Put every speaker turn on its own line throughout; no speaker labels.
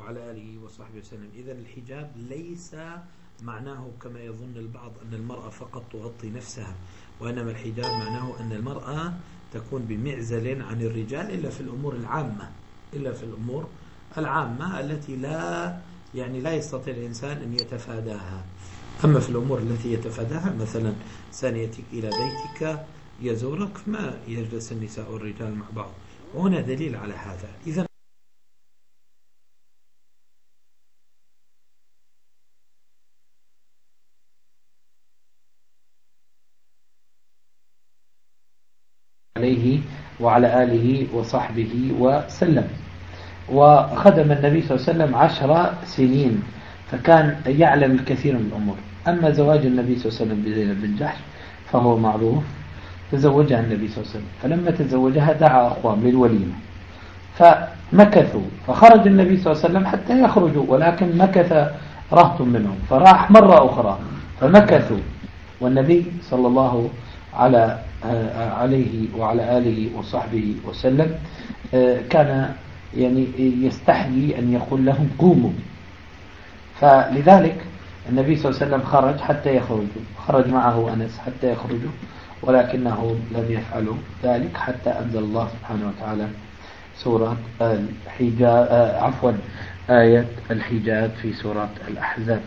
وعلى آله وصحبه وسلم. إذا الحجاب ليس معناه كما يظن البعض أن المرأة فقط تغطي نفسها، وإنما الحجاب معناه أن المرأة تكون بمعزل عن الرجال إلا في الأمور العامة، إلا في الأمور العامة التي لا يستطيع الإنسان أن يتفاداها. أما في الأمور التي يتفاداها، مثلا إنسان يأتيك إلى بيتك يزورك، ما يجلس النساء والرجال مع بعض، وهنا دليل على هذا. إذا
عليه وعلى آله وصحبه وسلم. وخدم النبي صلى الله عليه وسلم 10 سنين، فكان يعلم الكثير من الأمور. أما زواج النبي صلى الله عليه وسلم بزينب بن جحش فهو معروف، تزوجها النبي صلى الله عليه وسلم، فلما تزوجها دعا أخوان للوليمة فمكثوا، فخرج النبي صلى الله عليه وسلم حتى يخرجوا، ولكن مكث رهط منهم، فراح مرة أخرى فمكثوا، والنبي صلى الله عليه وعلى آله وصحبه وسلم كان يستحيي أن يقول لهم قوموا، فلذلك النبي صلى الله عليه وسلم خرج حتى يخرجوا، خرج معه أنس حتى يخرجوا، ولكنهم لم يفعلوا ذلك حتى أنزل الله سبحانه وتعالى سورة الحجاب، آية الحجاب في سورة الأحزاب.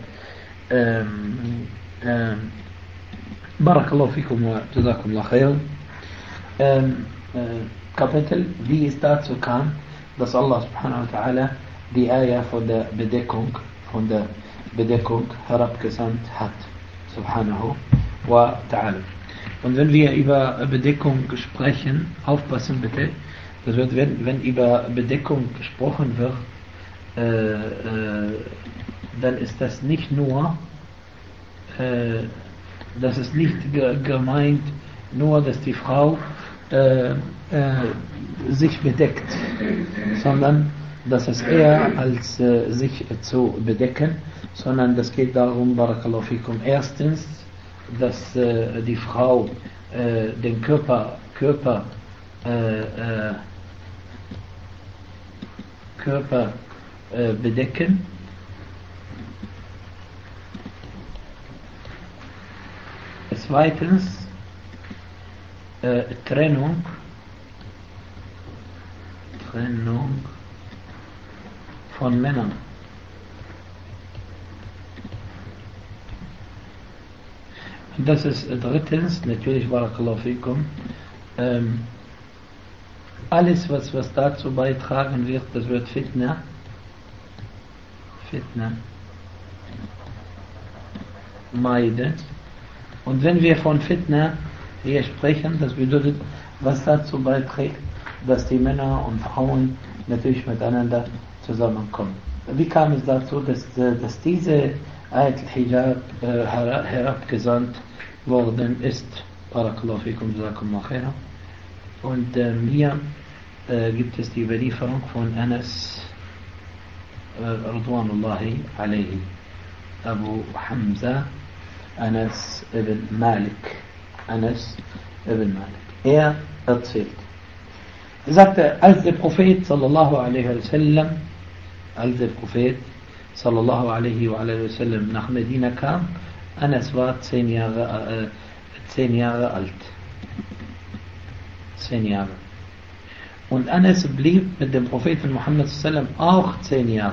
بارك الله فيكم وجزاكم الله خير. Kapitel, wie es dazu kam, dass Allah subhanahu wa ta'ala die Ayah von der Bedeckung herabgesandt hat, subhanahu wa ta'ala. Und wenn wir über Bedeckung sprechen, aufpassen bitte, das wird, wenn über Bedeckung gesprochen wird, dann ist das nicht nur, das ist nicht gemeint, nur dass die Frau sich bedeckt, sondern dass es eher als sich zu bedecken, sondern das geht darum, barakallahu fikum, erstens, dass die Frau den Körper bedecken, zweitens Trennung von Männern. Und das ist drittens, natürlich barakallahu fikum, alles was dazu beitragen wird, das wird Fitna meiden. Und wenn wir von Fitna hier sprechen, das bedeutet, was dazu beiträgt, dass die Männer und Frauen natürlich miteinander zusammenkommen. Wie kam es dazu, dass diese Ayat al-Hijab herabgesandt worden ist? Barakallahu fikum, jazakumullah khaira. Und hier gibt es die Überlieferung von Anas Ridwanullahi alayhi, Abu Hamza Anas ibn Malik. Er erzählt. Er sagte, als der Prophet sallallahu alaihi wa sallam nach Medina kam, Anas war 10 Jahre alt. 10 Jahre. Und Anas blieb mit dem Propheten Muhammad sallallahu alaihi wa sallam auch 10 Jahre.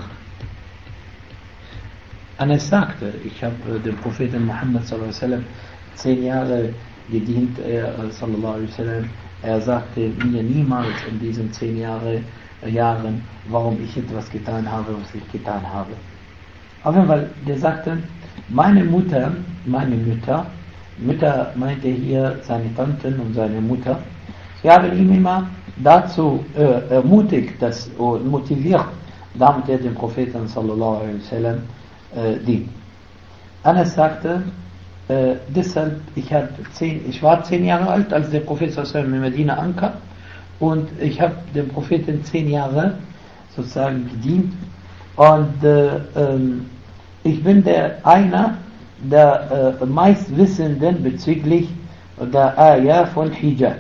Anas sagte, ich habe dem Propheten Muhammad sallallahu alaihi wa sallam 10 Jahre gedient, sallallahu alaihi wa sallam. Er sagte mir niemals in diesen 10 Jahren, warum ich etwas getan habe, was ich getan habe. Auf jeden Fall, der sagte, meine Mutter meinte hier seine Tanten und seine Mutter, sie haben ihn immer dazu ermutigt, und motiviert, damit er den Propheten sallallahu alaihi wa sallam dient. Anas sagte, deshalb, ich war 10 Jahre alt, als der Prophet sallallahu alaihi wa sallam in Medina ankam, und ich habe dem Propheten 10 Jahre sozusagen gedient, und ich bin einer der meistwissenden bezüglich der Ayah von Hijab.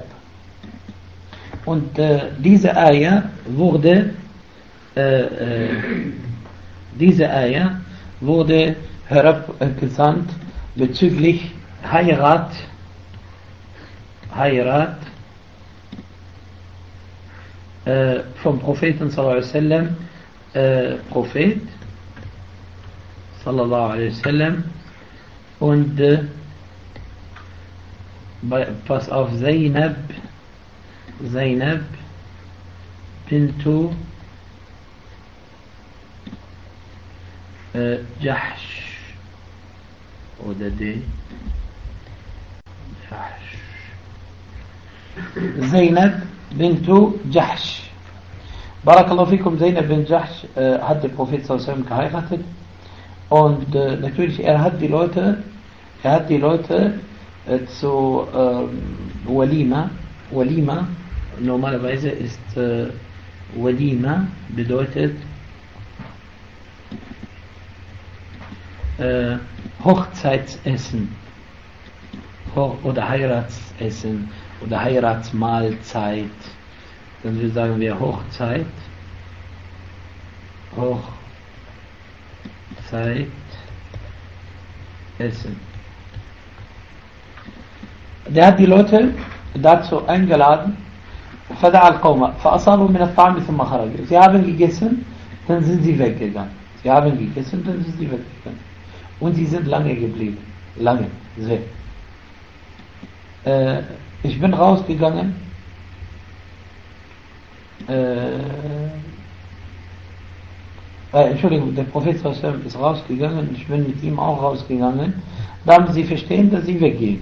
Und diese Ayah wurde Diese Eier wurde herabgesandt bezüglich Heirat vom Propheten sallallahu alaihi wasallam, Prophet sallallahu alaihi wasallam, und pass auf, Zainab bintu Jahsh oder die Jahsh. Zainab bintu Jahsh. Barakallahu fikum, Zainab bin Jahsh hat der Prophet sallallahu alaihi wasallam geheiratet, und natürlich er hat die Leute zu Walima. Normalerweise ist Walima bedeutet Hochzeitsessen oder Heiratsessen oder Heiratsmahlzeit. Dann sagen wir Hochzeitessen. Der hat die Leute dazu eingeladen. فدعا القوم فأصابوا من الطعام ثم خرجوا. Sie haben gegessen, dann sind sie weggegangen. Und sie sind lange geblieben. Lange, sehr. Ich bin rausgegangen. Entschuldigung, der Prophet ist rausgegangen, ich bin mit ihm auch rausgegangen. Da haben sie verstehen, dass sie weggehen.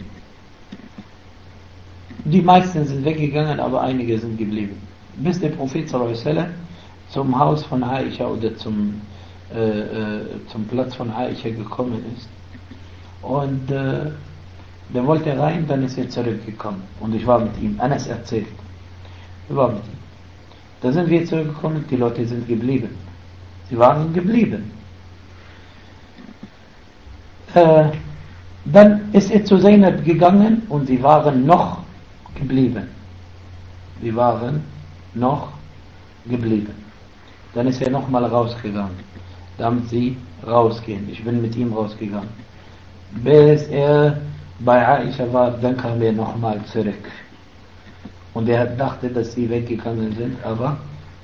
Die meisten sind weggegangen, aber einige sind geblieben. Bis der Prophet sallallahu alaihi wasallam zum Haus von Aisha oder zum Platz von Aisha gekommen ist. Und der wollte rein, dann ist er zurückgekommen. Und ich war mit ihm. Anas erzählt. Ich war mit ihm. Da sind wir zurückgekommen, die Leute sind geblieben. Sie waren geblieben. Dann ist er zu Zainab gegangen und sie waren noch geblieben. Dann ist er nochmal rausgegangen, damit sie rausgehen. Ich bin mit ihm rausgegangen. Bis er bei Aisha war, dann kam er nochmal zurück. Und er dachte, dass sie weggegangen sind, aber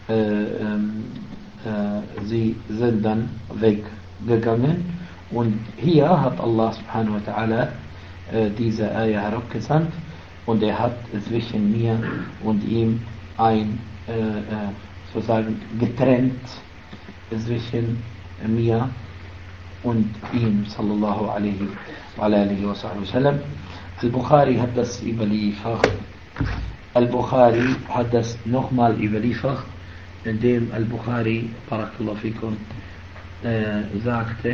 sie sind dann weggegangen. Und hier hat Allah subhanahu wa ta'ala diese Ayah herabgesandt, und er hat zwischen mir und ihm sozusagen getrennt zwischen mir und ihm sallallahu alaihi wa alihi wa sallam. Al-Bukhari hat das überliefert. Al-Bukhari hat das nochmal überliefert, indem Al-Bukhari, barakallahu fikum, sagte,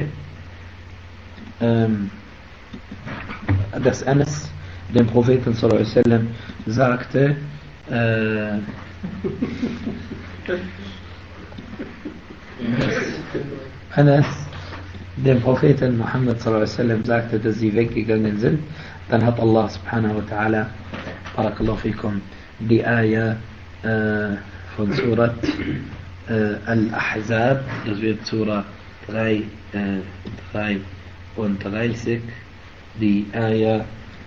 dass Anas dem Propheten sallallahu alaihi wasallam sagte, Anas dem Propheten Muhammad sallallahu alaihi wasallam sagte, dass sie weggegangen sind. Dann hat Allah subhanahu wa ta'ala, barakallahu fikum, die Ayah von Surat Al-Ahzab, das wird Surah 33, die Ayah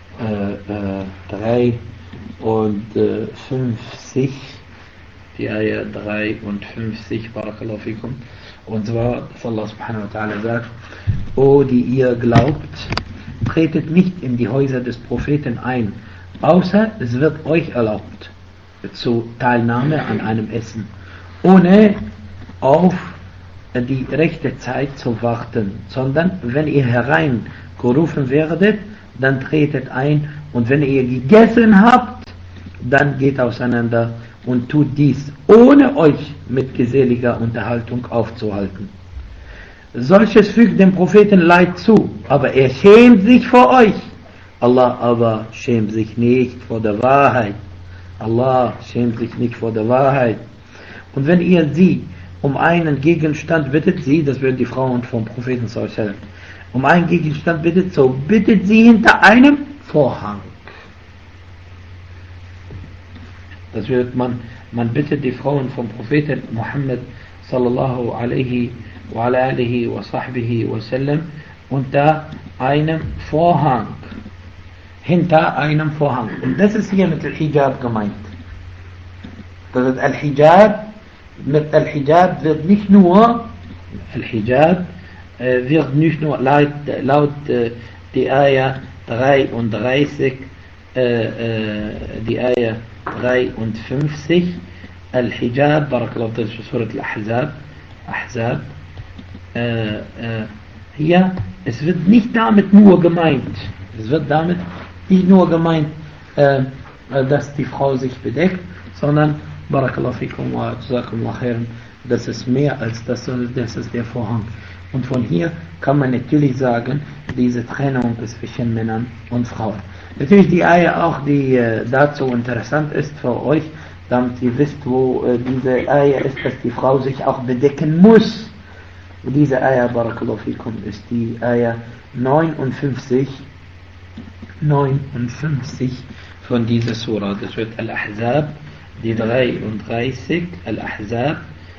53, die Ayah 53, barakallahu fikum. Und zwar, dass Allah subhanahu wa ta'ala sagt: O die ihr glaubt, tretet nicht in die Häuser des Propheten ein, außer es wird euch erlaubt zur Teilnahme an einem Essen, ohne auf die rechte Zeit zu warten, sondern wenn ihr hereingerufen werdet, dann tretet ein, und wenn ihr gegessen habt, dann geht auseinander und tut dies, ohne euch mit geselliger Unterhaltung aufzuhalten. Solches fügt dem Propheten Leid zu, aber er schämt sich vor euch. Allah aber schämt sich nicht vor der Wahrheit. Allah schämt sich nicht vor der Wahrheit. Und wenn ihr sie um einen Gegenstand bittet, das werden die Frauen vom Propheten sallallahu alaihi wasallam, um einen Gegenstand bittet, so bittet sie hinter einem Vorhang. Das wird man bittet die Frauen vom Propheten Muhammad sallallahu alaihi وعلى آله وصحبه وسلم unter einem Vorhang. Hinter einem Vorhang. Und das ist hier mit Al-Hijab gemeint. Das ist Al-Hijab. Mit Al-Hijab wird nicht nur Al-Hijab wird nicht nur laut die Ayah 33 die Ayah 53 Al-Hijab Barakallahu في سورة الأحزاب Ahzab hier, es wird nicht damit nur gemeint, dass die Frau sich bedeckt, sondern Barakallahu fikum wa jazakumullah khairan, das ist mehr als das, das ist der Vorhang. Und von hier kann man natürlich sagen, diese Trennung ist zwischen Männern und Frauen. Natürlich die Ayah auch, die dazu interessant ist für euch, damit ihr wisst, wo diese Ayah ist, dass die Frau sich auch bedecken muss. Und diese Ayah, Barakallahu fikum, ist die Ayah 59 von dieser Surah. Das wird Al-Ahzab, die 33, Al-Ahzab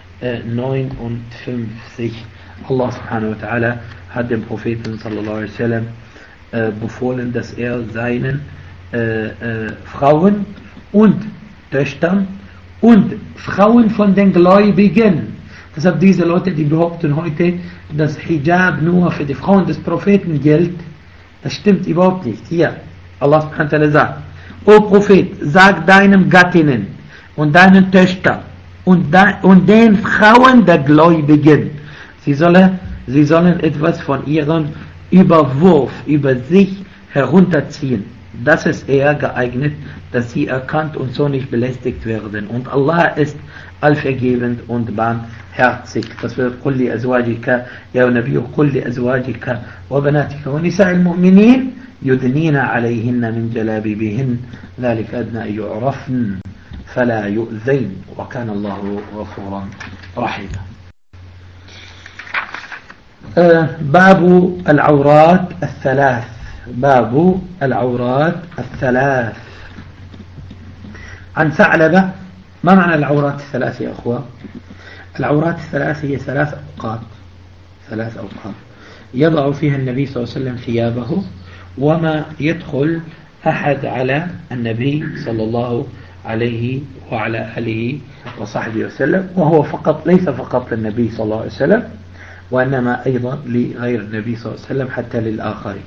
59. Allah subhanahu wa ta'ala hat dem Propheten sallallahu alaihi wasallam befohlen, dass er seinen Frauen und Töchtern und Frauen von den Gläubigen, deshalb diese Leute, die behaupten heute, dass Hijab nur für die Frauen des Propheten gilt, das stimmt überhaupt nicht. Hier, Allah subhanahu wa ta'ala sagt: O Prophet, sag deinen Gattinnen und deinen Töchtern und den Frauen der Gläubigen, sie sollen etwas von ihrem Überwurf über sich herunterziehen. Das ist eher geeignet, dass sie erkannt und so nicht belästigt werden. Und Allah ist allvergebend und barmherzig. Das wird قل لأزواجك يا نبي قل لأزواجك وبناتك ونساء المؤمنين يدنين عليهن من جلابيبهن ذلك أدنى أن يعرفن فلا يؤذين وكان الله غفورا رحيما. باب العورات الثلاث. باب العورات الثلاث. عن ثعلبة. ما معنى العورات الثلاث يا أخوة؟ العورات الثلاث هي ثلاث أوقات يضع فيها النبي صلى الله عليه وسلم ثيابه وما يدخل أحد على النبي صلى الله عليه وعلى آله وصحبه وسلم، وهو فقط ليس فقط للنبي صلى الله عليه وسلم وإنما أيضا لغير النبي صلى الله عليه وسلم حتى للآخرين.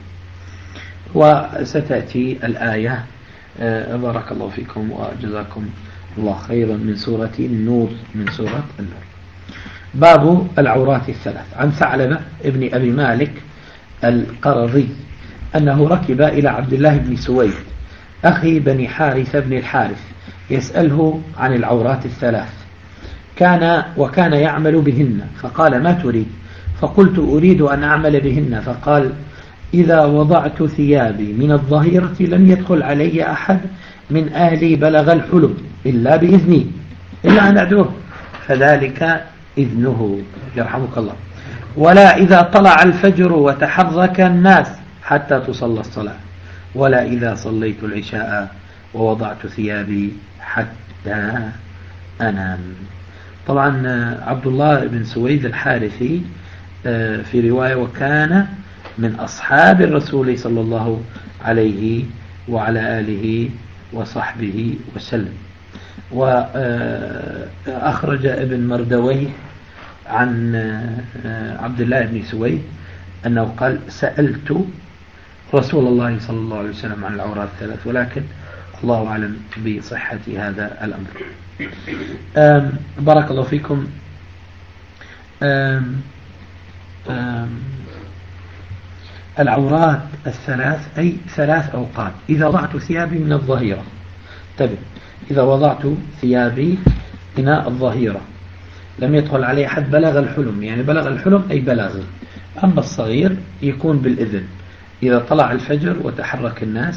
وستأتي الآية بارك الله فيكم وجزاكم الله خيرا من سورة النور، من سورة النور. باب العورات الثلاث. عن ثعلبة ابن أبي مالك القرظي أنه ركب إلى عبد الله بن سويد أخي بني حارث بن الحارث يسأله عن العورات الثلاث، وكان يعمل بهن، فقال: ما تريد؟ فقلت: أريد أن أعمل بهن. فقال: إذا وضعت ثيابي من الظهيرة لم يدخل علي أحد من أهلي بلغ الحلم إلا بإذني، إلا أن أدعوه، فذلك إذنه يرحمك الله. ولا إذا طلع الفجر وتحرك الناس حتى تصلى الصلاة، ولا إذا صليت العشاء ووضعت ثيابي حتى أنام. طبعا عبد الله بن سويد الحارثي في رواية وكان من أصحاب الرسول صلى الله عليه وعلى آله وصحبه وسلم. وأخرج ابن مردويه عن عبد الله بن سويد أنه قال: سألت رسول الله صلى الله عليه وسلم عن العورات الثلاث، ولكن الله أعلم بصحة هذا الأمر. بارك الله فيكم. العورات الثلاث أي ثلاث أوقات. إذا وضعت ثيابي من الظهيرة، انتبه، إذا وضعت ثيابي من الظهيرة لم يدخل عليه أحد بلغ الحلم، يعني بلغ الحلم أي بلغ. أما الصغير يكون بالإذن، إذا طلع الفجر وتحرك الناس،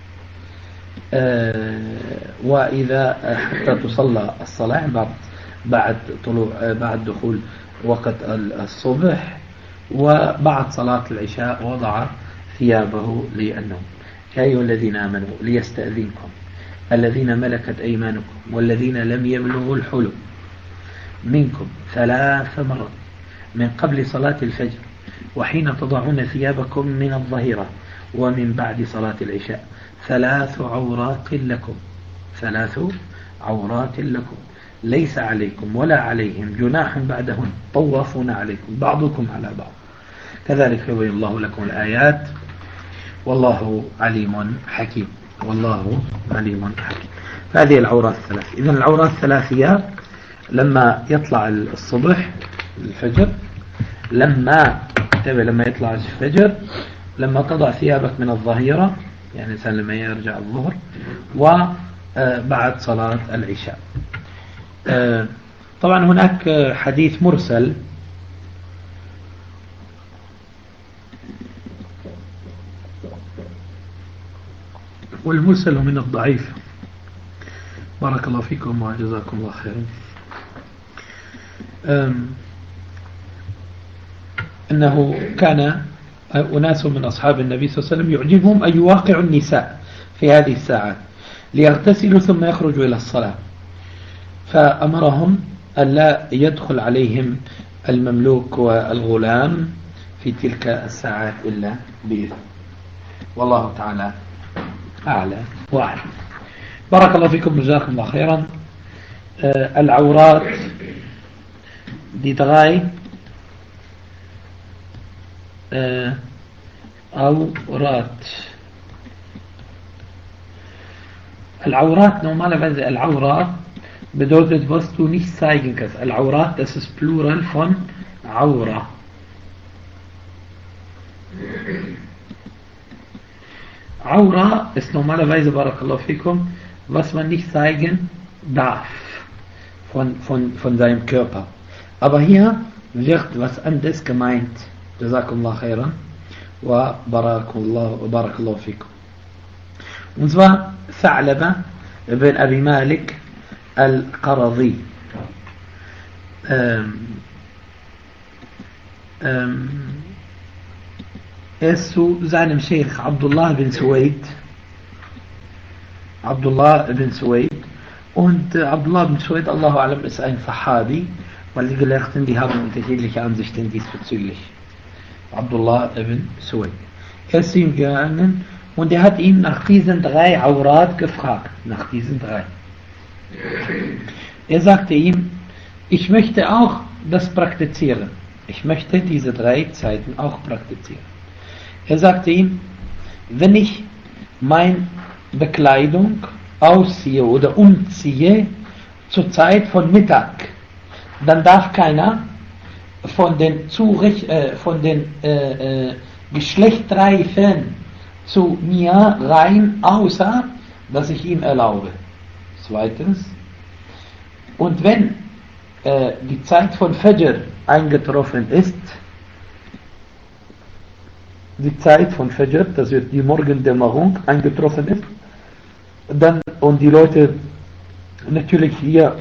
وإذا حتى تصلى الصلاة بعد دخول وقت الصبح، وبعد صلاة العشاء وضع ثيابه للنوم. يا أيها الذين آمنوا ليستأذنكم الذين ملكت أيمانكم والذين لم يبلغوا الحلم منكم 3 مرات من قبل صلاة الفجر وحين تضعون ثيابكم من الظهيرة ومن بعد صلاة العشاء 3 عورات لكم 3 عورات لكم ليس عليكم ولا عليهم جناح بعدهن طوافون عليكم بعضكم على بعض كذلك يبين الله لكم الآيات والله عليم حكيم والله عليم حكيم. هذه العورات الثلاث. إذن العورات الثلاثية لما يطلع الصبح الفجر لما يطلع الفجر لما تضع ثيابك من الظهيرة يعني الإنسان لما يرجع الظهر وبعد صلاة العشاء. طبعا هناك حديث مرسل والمرسل من الضعيف. بارك الله فيكم وجزاكم الله خيرا. أنه كان أناس من أصحاب النبي صلى الله عليه وسلم يعجبهم أن يواقعوا النساء في هذه الساعات ليغتسلوا ثم يخرجوا إلى الصلاة فأمرهم ألا يدخل عليهم المملوك والغلام في تلك الساعات إلا بإذن. والله تعالى أعلى وأعلم. بارك الله فيكم جزاكم الله خيرا. العورات دي drei عورات. العورات normalerweise العورة bedeutet was du nicht zeigen kannst. العورات das ist Plural von Aura. Aura ist normalerweise barakallahu fikum was man nicht zeigen darf von seinem Körper. Aber hier wird was anderes gemeint. Jazakumullah khairan wa barakallahu fikum. Und zwar Tha'laba ibn Abi Malik al-Qaradi. Zu seinem Sheikh Abdullah bin Suwaid. Und Abdullah bin Suwaid, Allahu Alam, ist ein Sahabi, weil die Gelehrten, die haben unterschiedliche Ansichten diesbezüglich. Abdullah ibn Suwaid. Ist ihm gegangen und er hat ihn nach diesen 3 Aurat gefragt. Nach diesen 3. Er sagte ihm, ich möchte auch das praktizieren. Ich möchte diese 3 Zeiten auch praktizieren. Er sagte ihm, wenn ich meine Bekleidung ausziehe oder umziehe zur Zeit von Mittag, dann darf keiner von den Geschlechtreifen zu mir rein, außer dass ich ihm erlaube. Zweitens, und wenn die Zeit von Fajr eingetroffen ist, die Zeit von Fajr, das wird die Morgendämmerung eingetroffen ist, dann und die Leute natürlich hier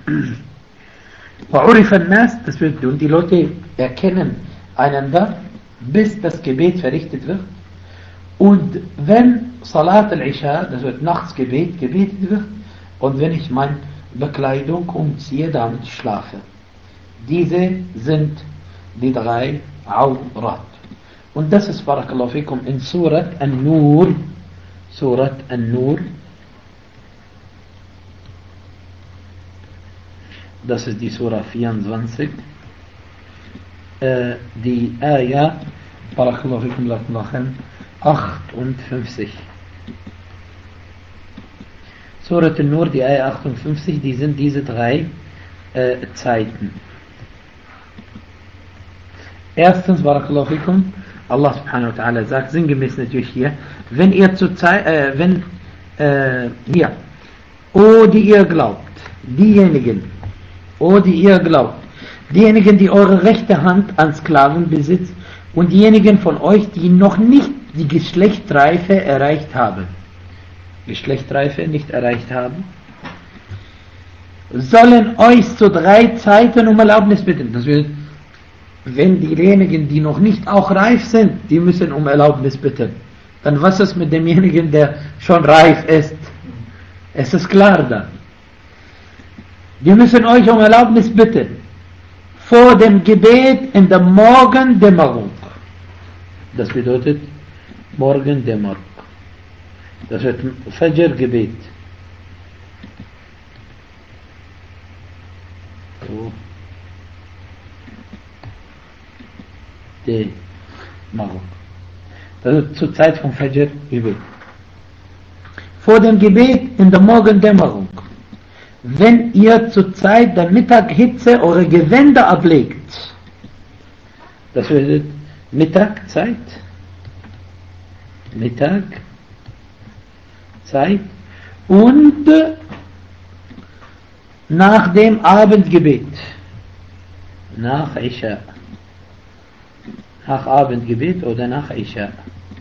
das wird, und die Leute erkennen einander, bis das Gebet verrichtet wird. Und wenn Salat al-Isha, das wird Nachtsgebet, gebetet wird, und wenn ich meine Bekleidung umziehe, damit schlafe. Diese sind die 3 Aurat. Und das ist, barakallahu fikum, in Surat An-Nur. Das ist die Surah 24. Die Ayah, barakallahu fikum, lachen, 58. Surat An-Nur, die Ayah 58, die sind diese 3 Zeiten. Erstens, barakallahu fikum, Allah subhanahu wa ta'ala sagt, sinngemäß natürlich hier, wenn ihr zur Zeit, hier, die ihr glaubt, diejenigen, die eure rechte Hand an Sklaven besitzt und diejenigen von euch, die noch nicht die Geschlechtsreife erreicht haben, sollen euch zu 3 Zeiten um Erlaubnis bitten. Das wird, wenn diejenigen, die noch nicht auch reif sind, die müssen um Erlaubnis bitten. Dann was ist mit demjenigen, der schon reif ist? Es ist klar dann. Die müssen euch um Erlaubnis bitten. vor dem Gebet in der Morgendämmerung. Das bedeutet Morgendämmerung. Das wird Fajr-Gebet. So. Dämmerung. Das ist zur Zeit vom Fajr-Gebet. Vor dem Gebet in der Morgendämmerung. Wenn ihr zur Zeit der Mittaghitze eure Gewänder ablegt. Das bedeutet Mittagzeit. Mittagzeit. Und nach dem Abendgebet. Nach Isha. Nach Abendgebet oder nach Isha.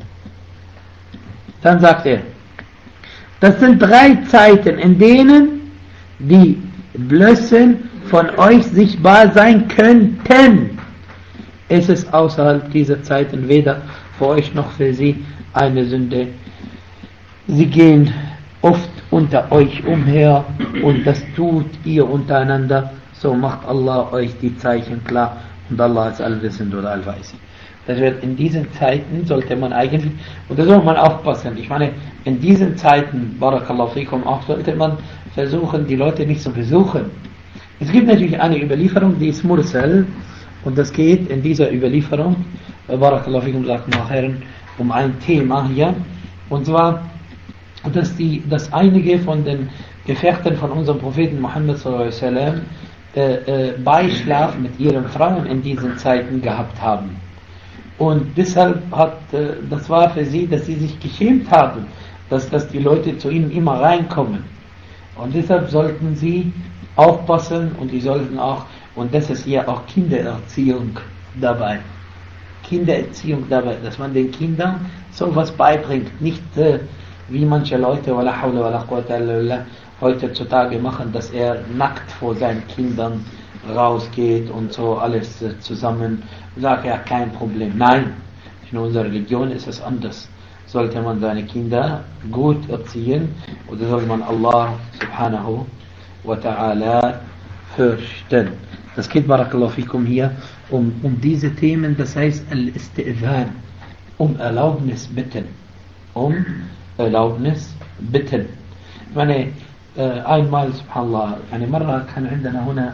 Dann sagt er, das sind 3 Zeiten, in denen die Blößen von euch sichtbar sein könnten. Es ist außerhalb dieser Zeiten weder für euch noch für sie eine Sünde. Sie gehen oft unter euch umher und das tut ihr untereinander. So macht Allah euch die Zeichen klar und Allah ist allwissend oder allweisend. Das wird in diesen Zeiten sollte man eigentlich, und da soll man aufpassen, ich meine, in diesen Zeiten, Barakallahu fikum, auch sollte man versuchen, die Leute nicht zu besuchen. Es gibt natürlich eine Überlieferung, die ist Mursal, und das geht in dieser Überlieferung, Barakallahu fikum, sagt nachher, um ein Thema hier, und zwar, dass einige von den Gefährten von unserem Propheten Muhammad sallallahu alaihi wasallam Beischlaf mit ihren Frauen in diesen Zeiten gehabt haben. Und deshalb das war für sie, dass sie sich geschämt haben, dass die Leute zu ihnen immer reinkommen. Und deshalb sollten sie aufpassen und die sollten auch, und das ist hier auch Kindererziehung dabei. Kindererziehung dabei, dass man den Kindern sowas beibringt. Nicht wie manche Leute, wala hawla wala quwwata illa billah, heutzutage machen, dass er nackt vor seinen Kindern rausgeht und so alles zusammen, sagt er, kein Problem. Nein, in unserer Religion ist es anders. Sollte man seine Kinder gut erziehen oder soll man Allah subhanahu wa ta'ala fürchten. Das geht, Barakallahu fikum, hier um diese Themen, das heißt Al-Isti'zan, Erlaubnis bitten. Erlaubnis bitten. Ich meine, einmal, subhanallah, eine مرة كان عندنا هنا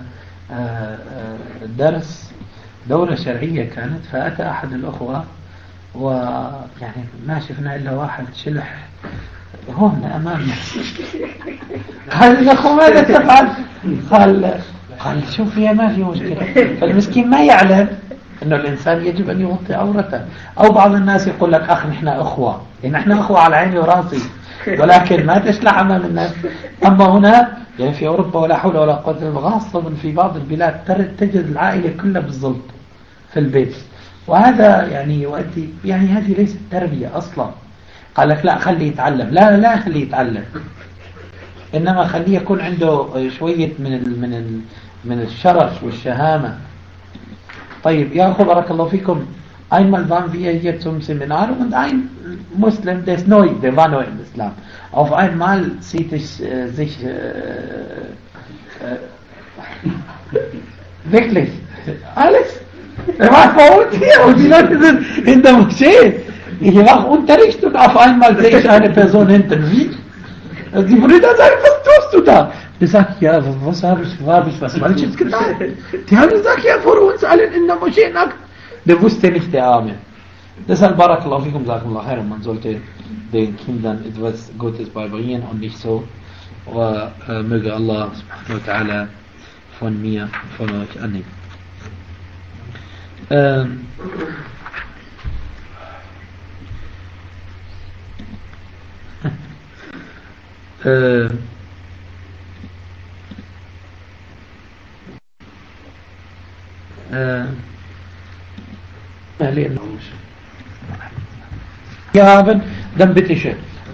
درس دورة شرعية كانت، فأتى أحد الأخوة ويعني ما شفنا إلا واحد شلح هون أمامنا. قال الأخوة ماذا تفعل؟ قال شوف يا ما في مشكلة. فالمسكين ما يعلم أنه الإنسان يجب أن يغطي عورته. أو بعض الناس يقول لك أخ نحن أخوة، نحن أخوة على عيني وراسي، ولكن ما تشلح أمام الناس. أما هنا يعني في أوروبا ولا حول ولا قوة إلا بالله، خاصة في بعض البلاد تجد العائلة كلها بالضبط في البيت، وهذا يعني يؤدي، يعني هذه ليست تربية أصلا. قال لك لا خليه يتعلم، لا خليه يتعلم، إنما خليه يكون عنده شوية من الشرف والشهامة. طيب يا أخو بارك الله فيكم, einmal waren wir hier zum Seminar und ein Muslim, der ist neu, der war neu im Islam. Auf einmal zieht sich wirklich alles. Er war vor uns hier und die Leute sind in der Moschee. Ich mache Unterricht und auf einmal sehe ich eine Person hinten. Wie? Die Brüder sagen, was tust du da? Der sagt, ja, was habe ich was Falsches getan? Die haben gesagt, ja, vor uns allen in der Moschee nackt. Der wusste nicht, der Arme. Deshalb, Barakallahu fikum, sagt Allah, man sollte den Kindern etwas Gutes beibringen und nicht so. Möge Allah subhanahu wa ta'ala von mir, von euch annehmen. Wir haben, dann bitte schön.